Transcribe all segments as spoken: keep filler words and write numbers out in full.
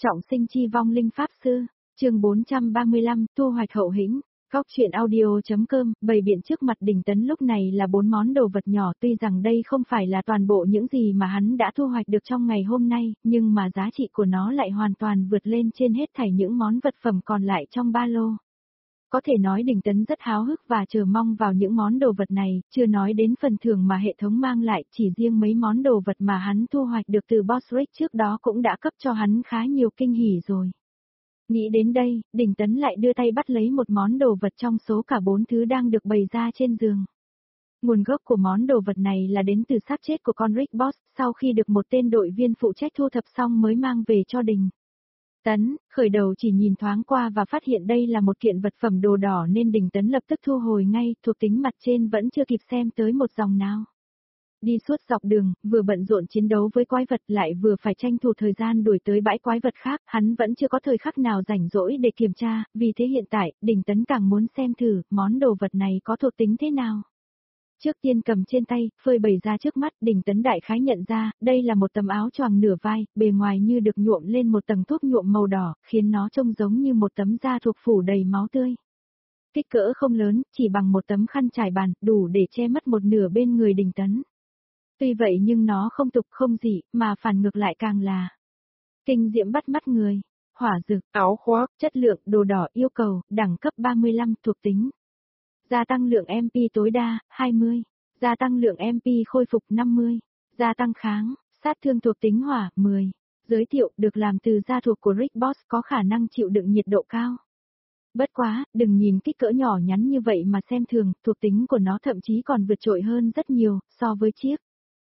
Trọng sinh chi vong linh pháp sư, chương bốn trăm ba mươi lăm, thu hoạch hậu hĩnh. Góc truyện audio.com, bày biện trước mặt Đình Tấn lúc này là bốn món đồ vật nhỏ, tuy rằng đây không phải là toàn bộ những gì mà hắn đã thu hoạch được trong ngày hôm nay, nhưng mà giá trị của nó lại hoàn toàn vượt lên trên hết thảy những món vật phẩm còn lại trong ba lô. Có thể nói Đình Tấn rất háo hức và chờ mong vào những món đồ vật này, chưa nói đến phần thưởng mà hệ thống mang lại, chỉ riêng mấy món đồ vật mà hắn thu hoạch được từ Boss Rick trước đó cũng đã cấp cho hắn khá nhiều kinh hỉ rồi. Nghĩ đến đây, Đình Tấn lại đưa tay bắt lấy một món đồ vật trong số cả bốn thứ đang được bày ra trên giường. Nguồn gốc của món đồ vật này là đến từ xác chết của con Rick Boss, sau khi được một tên đội viên phụ trách thu thập xong mới mang về cho Đình Tấn. Khởi đầu chỉ nhìn thoáng qua và phát hiện đây là một kiện vật phẩm đồ đỏ nên Đình Tấn lập tức thu hồi ngay, thuộc tính mặt trên vẫn chưa kịp xem tới một dòng nào. Đi suốt dọc đường, vừa bận rộn chiến đấu với quái vật lại vừa phải tranh thủ thời gian đuổi tới bãi quái vật khác, hắn vẫn chưa có thời khắc nào rảnh rỗi để kiểm tra, vì thế hiện tại, Đình Tấn càng muốn xem thử, món đồ vật này có thuộc tính thế nào. Trước tiên cầm trên tay, phơi bày ra trước mắt, Đình Tấn đại khái nhận ra, đây là một tấm áo choàng nửa vai, bề ngoài như được nhuộm lên một tầng thuốc nhuộm màu đỏ, khiến nó trông giống như một tấm da thuộc phủ đầy máu tươi. Kích cỡ không lớn, chỉ bằng một tấm khăn trải bàn, đủ để che mất một nửa bên người Đình Tấn. Tuy vậy nhưng nó không tục không dị, mà phản ngược lại càng là kinh diễm bắt mắt người. Hỏa dược, áo khoác, chất lượng, đồ đỏ yêu cầu, đẳng cấp ba mươi lăm, thuộc tính. Gia tăng lượng em pê tối đa, hai mươi. Gia tăng lượng em pê khôi phục năm mươi. Gia tăng kháng, sát thương thuộc tính hỏa, mười. Giới thiệu, được làm từ da thuộc của Rick Boss, có khả năng chịu đựng nhiệt độ cao. Bất quá, đừng nhìn kích cỡ nhỏ nhắn như vậy mà xem thường, thuộc tính của nó thậm chí còn vượt trội hơn rất nhiều, so với chiếc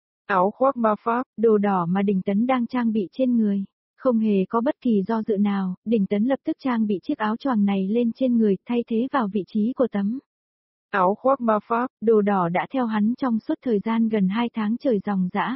áo khoác ma pháp, đồ đỏ mà Đình Tấn đang trang bị trên người. Không hề có bất kỳ do dự nào, Đình Tấn lập tức trang bị chiếc áo choàng này lên trên người, thay thế vào vị trí của tấm áo khoác ma pháp, đồ đỏ đã theo hắn trong suốt thời gian gần hai tháng trời ròng rã.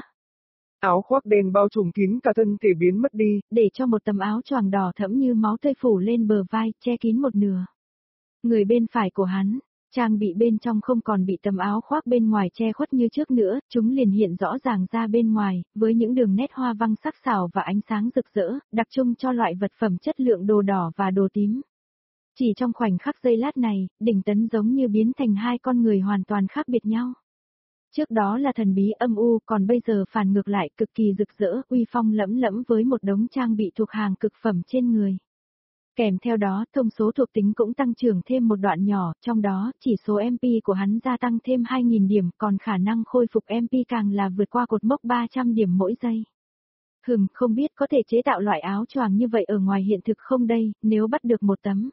Áo khoác đen bao trùm kín cả thân thể biến mất đi, để cho một tấm áo choàng đỏ thẫm như máu tươi phủ lên bờ vai, che kín một nửa. Người bên phải của hắn, trang bị bên trong không còn bị tấm áo khoác bên ngoài che khuất như trước nữa, chúng liền hiện rõ ràng ra bên ngoài, với những đường nét hoa văn sắc sảo và ánh sáng rực rỡ, đặc trưng cho loại vật phẩm chất lượng đồ đỏ và đồ tím. Chỉ trong khoảnh khắc giây lát này, Đình Tấn giống như biến thành hai con người hoàn toàn khác biệt nhau. Trước đó là thần bí âm u, còn bây giờ phản ngược lại cực kỳ rực rỡ, uy phong lẫm lẫm với một đống trang bị thuộc hàng cực phẩm trên người. Kèm theo đó, thông số thuộc tính cũng tăng trưởng thêm một đoạn nhỏ, trong đó, chỉ số em pê của hắn gia tăng thêm hai nghìn điểm, còn khả năng khôi phục em pê càng là vượt qua cột mốc ba trăm điểm mỗi giây. Hừm, không biết có thể chế tạo loại áo choàng như vậy ở ngoài hiện thực không đây, nếu bắt được một tấm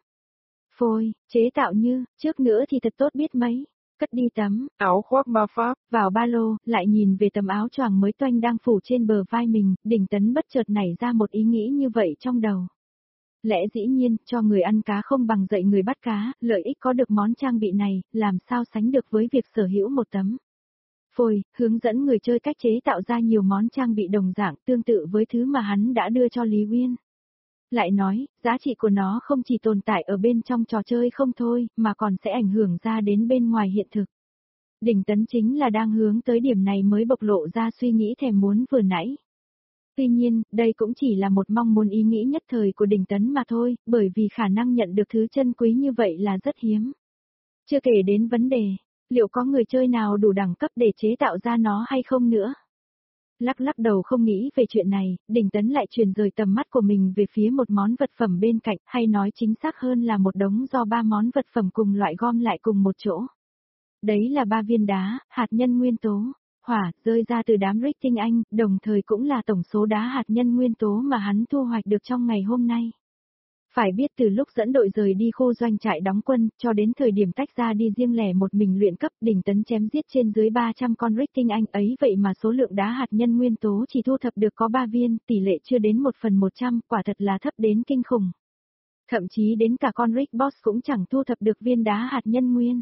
phôi, chế tạo như, trước nữa thì thật tốt biết mấy. Cất đi tấm áo khoác ma pháp vào ba lô, lại nhìn về tấm áo choàng mới toanh đang phủ trên bờ vai mình, Đình Tấn bất chợt nảy ra một ý nghĩ như vậy trong đầu. Lẽ dĩ nhiên, cho người ăn cá không bằng dạy người bắt cá, lợi ích có được món trang bị này, làm sao sánh được với việc sở hữu một tấm phôi, hướng dẫn người chơi cách chế tạo ra nhiều món trang bị đồng dạng tương tự với thứ mà hắn đã đưa cho Lý Uyên. Lại nói, giá trị của nó không chỉ tồn tại ở bên trong trò chơi không thôi, mà còn sẽ ảnh hưởng ra đến bên ngoài hiện thực. Đình Tấn chính là đang hướng tới điểm này mới bộc lộ ra suy nghĩ thèm muốn vừa nãy. Tuy nhiên, đây cũng chỉ là một mong muốn ý nghĩ nhất thời của Đình Tấn mà thôi, bởi vì khả năng nhận được thứ chân quý như vậy là rất hiếm. Chưa kể đến vấn đề, liệu có người chơi nào đủ đẳng cấp để chế tạo ra nó hay không nữa? Lắc lắc đầu không nghĩ về chuyện này, Đình Tấn lại chuyển rời tầm mắt của mình về phía một món vật phẩm bên cạnh, hay nói chính xác hơn là một đống do ba món vật phẩm cùng loại gom lại cùng một chỗ. Đấy là ba viên đá, hạt nhân nguyên tố, hỏa, rơi ra từ đám Rick tinh anh, đồng thời cũng là tổng số đá hạt nhân nguyên tố mà hắn thu hoạch được trong ngày hôm nay. Phải biết từ lúc dẫn đội rời đi khu doanh trại đóng quân, cho đến thời điểm tách ra đi riêng lẻ một mình luyện cấp, Đình Tấn chém giết trên dưới ba trăm con Rick tinh anh ấy, vậy mà số lượng đá hạt nhân nguyên tố chỉ thu thập được có ba viên, tỷ lệ chưa đến một phần một trăm, quả thật là thấp đến kinh khủng. Thậm chí đến cả con Rick Boss cũng chẳng thu thập được viên đá hạt nhân nguyên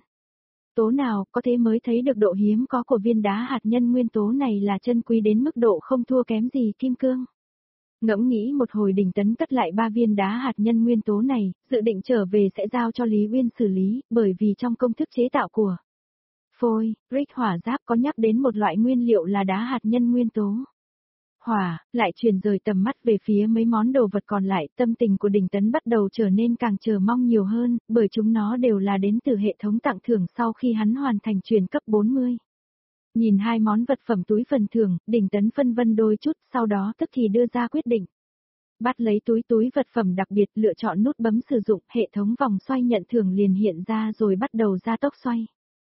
tố nào, có thế mới thấy được độ hiếm có của viên đá hạt nhân nguyên tố này là chân quý đến mức độ không thua kém gì kim cương. Ngẫm nghĩ một hồi, Đình Tấn cất lại ba viên đá hạt nhân nguyên tố này, dự định trở về sẽ giao cho Lý Uyên xử lý, bởi vì trong công thức chế tạo của phôi, Rick hỏa giáp có nhắc đến một loại nguyên liệu là đá hạt nhân nguyên tố. Hỏa, lại chuyển rời tầm mắt về phía mấy món đồ vật còn lại, tâm tình của Đình Tấn bắt đầu trở nên càng chờ mong nhiều hơn, bởi chúng nó đều là đến từ hệ thống tặng thưởng sau khi hắn hoàn thành truyền cấp bốn mươi. Nhìn hai món vật phẩm túi phần thưởng, Đình Tấn phân vân đôi chút, sau đó tức thì đưa ra quyết định. Bắt lấy túi túi vật phẩm đặc biệt, lựa chọn nút bấm sử dụng, hệ thống vòng xoay nhận thưởng liền hiện ra rồi bắt đầu gia tốc xoay.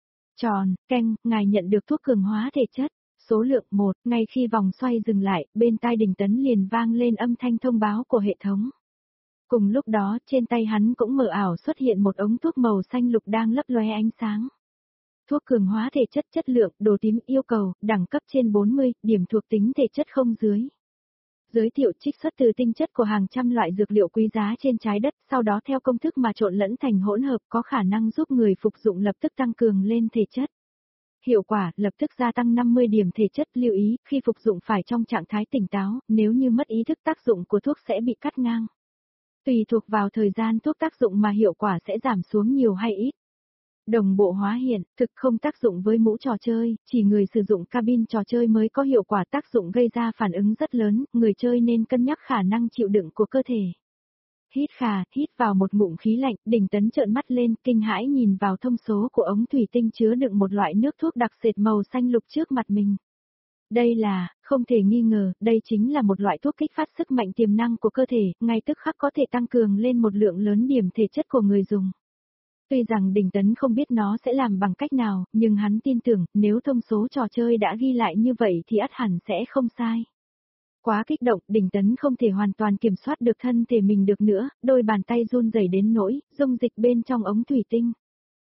Tròn, keng, ngài nhận được thuốc cường hóa thể chất. Số lượng một, ngay khi vòng xoay dừng lại, bên tai Đình Tấn liền vang lên âm thanh thông báo của hệ thống. Cùng lúc đó, trên tay hắn cũng mờ ảo xuất hiện một ống thuốc màu xanh lục đang lấp lóe ánh sáng. Thuốc cường hóa thể chất chất lượng, đồ tím yêu cầu, đẳng cấp trên bốn mươi, điểm thuộc tính thể chất không dưới. Giới thiệu trích xuất từ tinh chất của hàng trăm loại dược liệu quý giá trên trái đất, sau đó theo công thức mà trộn lẫn thành hỗn hợp có khả năng giúp người phục dụng lập tức tăng cường lên thể chất. Hiệu quả, lập tức gia tăng năm mươi điểm thể chất, lưu ý, khi phục dụng phải trong trạng thái tỉnh táo, nếu như mất ý thức tác dụng của thuốc sẽ bị cắt ngang. Tùy thuộc vào thời gian thuốc tác dụng mà hiệu quả sẽ giảm xuống nhiều hay ít. Đồng bộ hóa hiện, thực không tác dụng với mũ trò chơi, chỉ người sử dụng cabin trò chơi mới có hiệu quả tác dụng gây ra phản ứng rất lớn, người chơi nên cân nhắc khả năng chịu đựng của cơ thể. Hít khà, hít vào một ngụm khí lạnh, Đình Tấn trợn mắt lên, kinh hãi nhìn vào thông số của ống thủy tinh chứa đựng một loại nước thuốc đặc sệt màu xanh lục trước mặt mình. Đây là, không thể nghi ngờ, đây chính là một loại thuốc kích phát sức mạnh tiềm năng của cơ thể, ngay tức khắc có thể tăng cường lên một lượng lớn điểm thể chất của người dùng. Tuy rằng Đình Tấn không biết nó sẽ làm bằng cách nào, nhưng hắn tin tưởng, nếu thông số trò chơi đã ghi lại như vậy thì ắt hẳn sẽ không sai. Quá kích động, Đình Tấn không thể hoàn toàn kiểm soát được thân thể mình được nữa, đôi bàn tay run rẩy đến nỗi, dung dịch bên trong ống thủy tinh.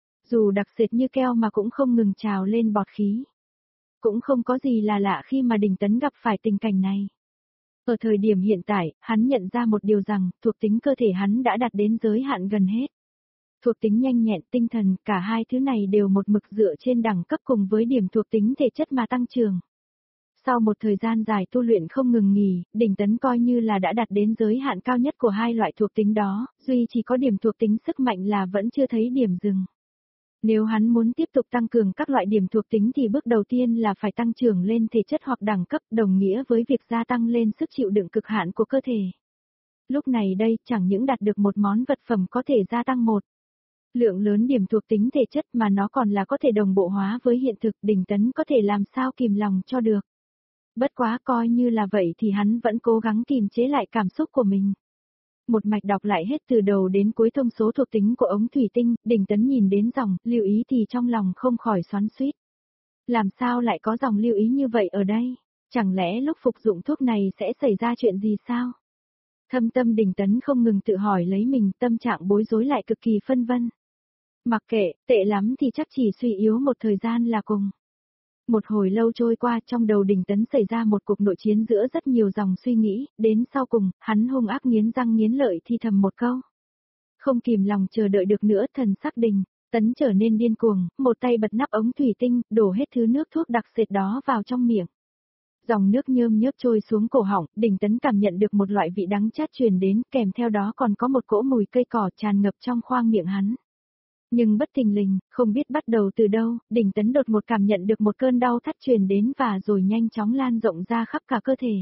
Dù đặc sệt như keo mà cũng không ngừng trào lên bọt khí. Cũng không có gì là lạ khi mà Đình Tấn gặp phải tình cảnh này. Ở thời điểm hiện tại, hắn nhận ra một điều rằng, thuộc tính cơ thể hắn đã đạt đến giới hạn gần hết. Thuộc tính nhanh nhẹn, tinh thần, cả hai thứ này đều một mực dựa trên đẳng cấp cùng với điểm thuộc tính thể chất mà tăng trưởng. Sau một thời gian dài tu luyện không ngừng nghỉ, Đình Tấn coi như là đã đạt đến giới hạn cao nhất của hai loại thuộc tính đó, duy chỉ có điểm thuộc tính sức mạnh là vẫn chưa thấy điểm dừng. Nếu hắn muốn tiếp tục tăng cường các loại điểm thuộc tính thì bước đầu tiên là phải tăng trưởng lên thể chất hoặc đẳng cấp, đồng nghĩa với việc gia tăng lên sức chịu đựng cực hạn của cơ thể. Lúc này đây, chẳng những đạt được một món vật phẩm có thể gia tăng một lượng lớn điểm thuộc tính thể chất mà nó còn là có thể đồng bộ hóa với hiện thực, Đình Tấn có thể làm sao kìm lòng cho được. Bất quá coi như là vậy thì hắn vẫn cố gắng kìm chế lại cảm xúc của mình. Một mạch đọc lại hết từ đầu đến cuối thông số thuộc tính của ống thủy tinh, Đình Tấn nhìn đến dòng, lưu ý thì trong lòng không khỏi xoắn xuýt. Làm sao lại có dòng lưu ý như vậy ở đây? Chẳng lẽ lúc phục dụng thuốc này sẽ xảy ra chuyện gì sao? Thâm tâm Đình Tấn không ngừng tự hỏi lấy mình, tâm trạng bối rối lại cực kỳ phân vân. Mặc kệ, tệ lắm thì chắc chỉ suy yếu một thời gian là cùng. Một hồi lâu trôi qua, trong đầu Đình Tấn xảy ra một cuộc nội chiến giữa rất nhiều dòng suy nghĩ, đến sau cùng, hắn hung ác nghiến răng nghiến lợi thi thầm một câu. Không kìm lòng chờ đợi được nữa, thần sắc Đình Tấn trở nên điên cuồng, một tay bật nắp ống thủy tinh, đổ hết thứ nước thuốc đặc sệt đó vào trong miệng. Dòng nước nhơm nhớp trôi xuống cổ họng, Đình Tấn cảm nhận được một loại vị đắng chát truyền đến, kèm theo đó còn có một cỗ mùi cây cỏ tràn ngập trong khoang miệng hắn. Nhưng bất thình lình, không biết bắt đầu từ đâu, Đình Tấn đột một cảm nhận được một cơn đau thắt truyền đến và rồi nhanh chóng lan rộng ra khắp cả cơ thể.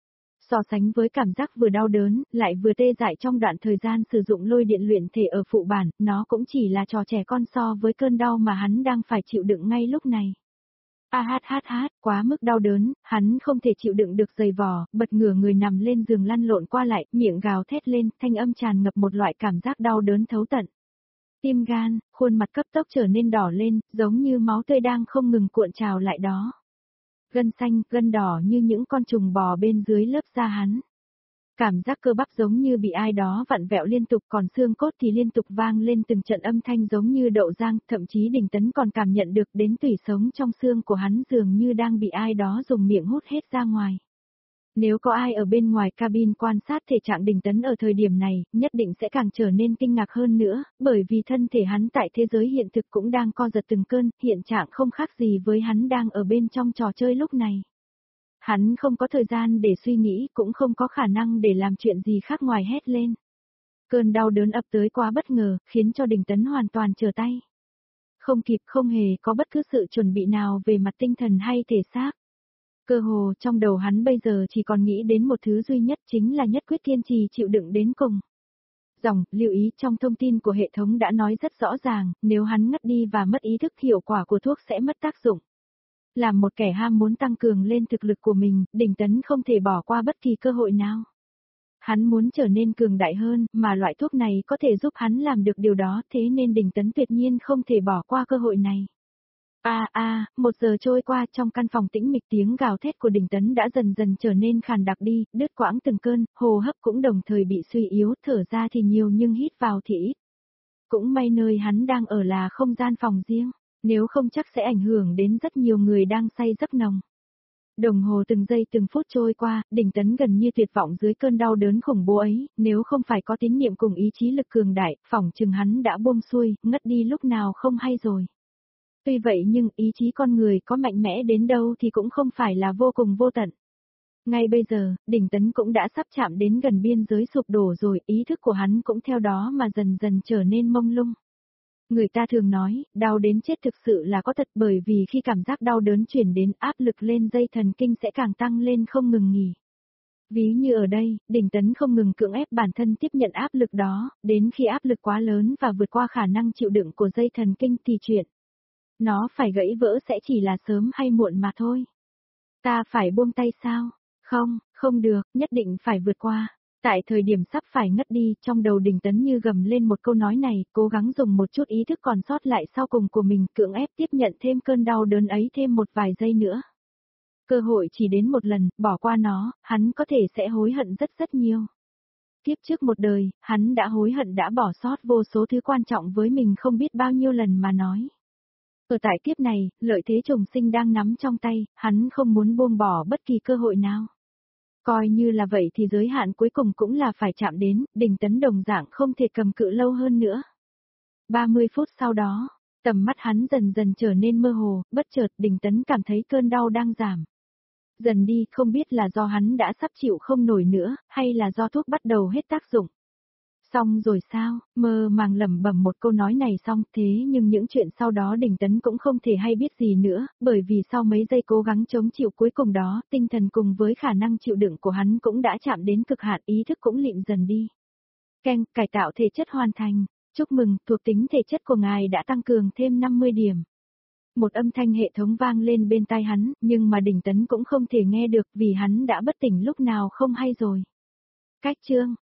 So sánh với cảm giác vừa đau đớn, lại vừa tê dại trong đoạn thời gian sử dụng lôi điện luyện thể ở phụ bản, nó cũng chỉ là trò trẻ con so với cơn đau mà hắn đang phải chịu đựng ngay lúc này. A hát hát hát, quá mức đau đớn, hắn không thể chịu đựng được giày vò, bật ngửa người nằm lên giường lăn lộn qua lại, miệng gào thét lên, thanh âm tràn ngập một loại cảm giác đau đớn thấu tận. Tim gan, khuôn mặt cấp tốc trở nên đỏ lên, giống như máu tươi đang không ngừng cuộn trào lại đó. Gân xanh, gân đỏ như những con trùng bò bên dưới lớp da hắn. Cảm giác cơ bắp giống như bị ai đó vặn vẹo liên tục, còn xương cốt thì liên tục vang lên từng trận âm thanh giống như đậu rang, thậm chí Đình Tấn còn cảm nhận được đến tủy sống trong xương của hắn dường như đang bị ai đó dùng miệng hút hết ra ngoài. Nếu có ai ở bên ngoài cabin quan sát thể trạng Đình Tấn ở thời điểm này, nhất định sẽ càng trở nên kinh ngạc hơn nữa, bởi vì thân thể hắn tại thế giới hiện thực cũng đang co giật từng cơn, hiện trạng không khác gì với hắn đang ở bên trong trò chơi lúc này. Hắn không có thời gian để suy nghĩ, cũng không có khả năng để làm chuyện gì khác ngoài hét lên. Cơn đau đớn ập tới quá bất ngờ, khiến cho Đình Tấn hoàn toàn trở tay. Không kịp, không hề có bất cứ sự chuẩn bị nào về mặt tinh thần hay thể xác. Cơ hồ trong đầu hắn bây giờ chỉ còn nghĩ đến một thứ duy nhất chính là nhất quyết kiên trì chịu đựng đến cùng. Dòng, lưu ý trong thông tin của hệ thống đã nói rất rõ ràng, nếu hắn ngất đi và mất ý thức hiệu quả của thuốc sẽ mất tác dụng. Làm một kẻ ham muốn tăng cường lên thực lực của mình, Đình Tấn không thể bỏ qua bất kỳ cơ hội nào. Hắn muốn trở nên cường đại hơn, mà loại thuốc này có thể giúp hắn làm được điều đó, thế nên Đình Tấn tuyệt nhiên không thể bỏ qua cơ hội này. A a, một giờ trôi qua, trong căn phòng tĩnh mịch tiếng gào thét của Đình Tấn đã dần dần trở nên khàn đặc đi, đứt quãng từng cơn, hô hấp cũng đồng thời bị suy yếu, thở ra thì nhiều nhưng hít vào thì ít. Cũng may nơi hắn đang ở là không gian phòng riêng, nếu không chắc sẽ ảnh hưởng đến rất nhiều người đang say giấc nồng. Đồng hồ từng giây từng phút trôi qua, Đình Tấn gần như tuyệt vọng dưới cơn đau đớn khủng bố ấy, nếu không phải có tín niệm cùng ý chí lực cường đại, phỏng chừng hắn đã buông xuôi, ngất đi lúc nào không hay rồi. Tuy vậy nhưng ý chí con người có mạnh mẽ đến đâu thì cũng không phải là vô cùng vô tận. Ngay bây giờ, Đình Tấn cũng đã sắp chạm đến gần biên giới sụp đổ rồi, ý thức của hắn cũng theo đó mà dần dần trở nên mông lung. Người ta thường nói, đau đến chết thực sự là có thật, bởi vì khi cảm giác đau đớn chuyển đến, áp lực lên dây thần kinh sẽ càng tăng lên không ngừng nghỉ. Ví như ở đây, Đình Tấn không ngừng cưỡng ép bản thân tiếp nhận áp lực đó, đến khi áp lực quá lớn và vượt qua khả năng chịu đựng của dây thần kinh thì chuyện nó phải gãy vỡ sẽ chỉ là sớm hay muộn mà thôi. Ta phải buông tay sao? Không, không được, nhất định phải vượt qua. Tại thời điểm sắp phải ngất đi, trong đầu Đình Tấn như gầm lên một câu nói này, cố gắng dùng một chút ý thức còn sót lại sau cùng của mình, cưỡng ép tiếp nhận thêm cơn đau đớn ấy thêm một vài giây nữa. Cơ hội chỉ đến một lần, bỏ qua nó, hắn có thể sẽ hối hận rất rất nhiều. Tiếp trước một đời, hắn đã hối hận đã bỏ sót vô số thứ quan trọng với mình không biết bao nhiêu lần mà nói. Ở tại kiếp này, lợi thế trùng sinh đang nắm trong tay, hắn không muốn buông bỏ bất kỳ cơ hội nào. Coi như là vậy thì giới hạn cuối cùng cũng là phải chạm đến, Đình Tấn đồng dạng không thể cầm cự lâu hơn nữa. ba mươi phút sau đó, tầm mắt hắn dần dần trở nên mơ hồ, bất chợt Đình Tấn cảm thấy cơn đau đang giảm. Dần đi, không biết là do hắn đã sắp chịu không nổi nữa, hay là do thuốc bắt đầu hết tác dụng. Xong rồi sao, mơ màng lẩm bẩm một câu nói này xong, thế nhưng những chuyện sau đó Đình Tấn cũng không thể hay biết gì nữa, bởi vì sau mấy giây cố gắng chống chịu cuối cùng đó, tinh thần cùng với khả năng chịu đựng của hắn cũng đã chạm đến cực hạn, ý thức cũng lịm dần đi. Keng, cải tạo thể chất hoàn thành, chúc mừng, thuộc tính thể chất của ngài đã tăng cường thêm năm mươi điểm. Một âm thanh hệ thống vang lên bên tai hắn, nhưng mà Đình Tấn cũng không thể nghe được vì hắn đã bất tỉnh lúc nào không hay rồi. Cách chương